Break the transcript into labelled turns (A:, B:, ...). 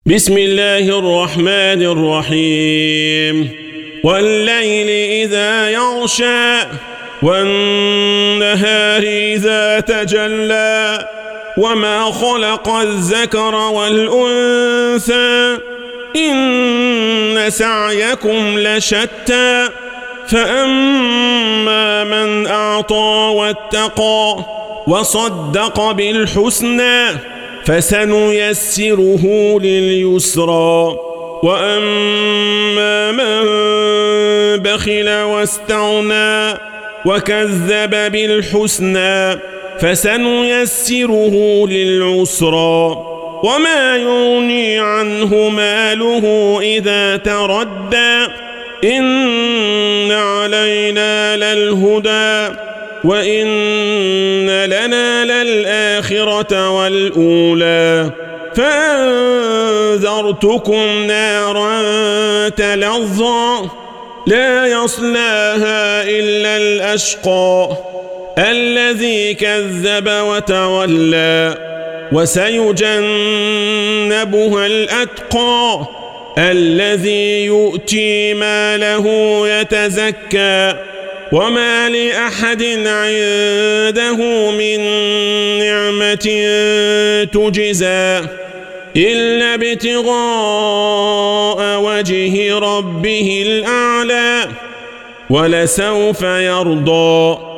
A: بسم الله الرحمن الرحيم والليل إذا يغشى والنهار إذا تجلى وما خلق الذكر والأنثى إن سعيكم لشتى فأما من أعطى واتقى وصدق بالحسنى فسنيسره لليسرى وأما من بخل واستغنى وكذب بالحسنى فسنيسره للعسرى وما يغني عنه ماله إذا تردى إن علينا للهدى وإن لنا للآخرة والأولى فأنذرتكم نارا تلظى لا يصلاها إلا الأشقى الذي كذب وتولى وسيجنبها الأتقى الذي يؤتي ماله يتزكى وما لأحد عنده من نعمة تجزى إلا ابتغاء وجه ربه الأعلى ولسوف يرضى.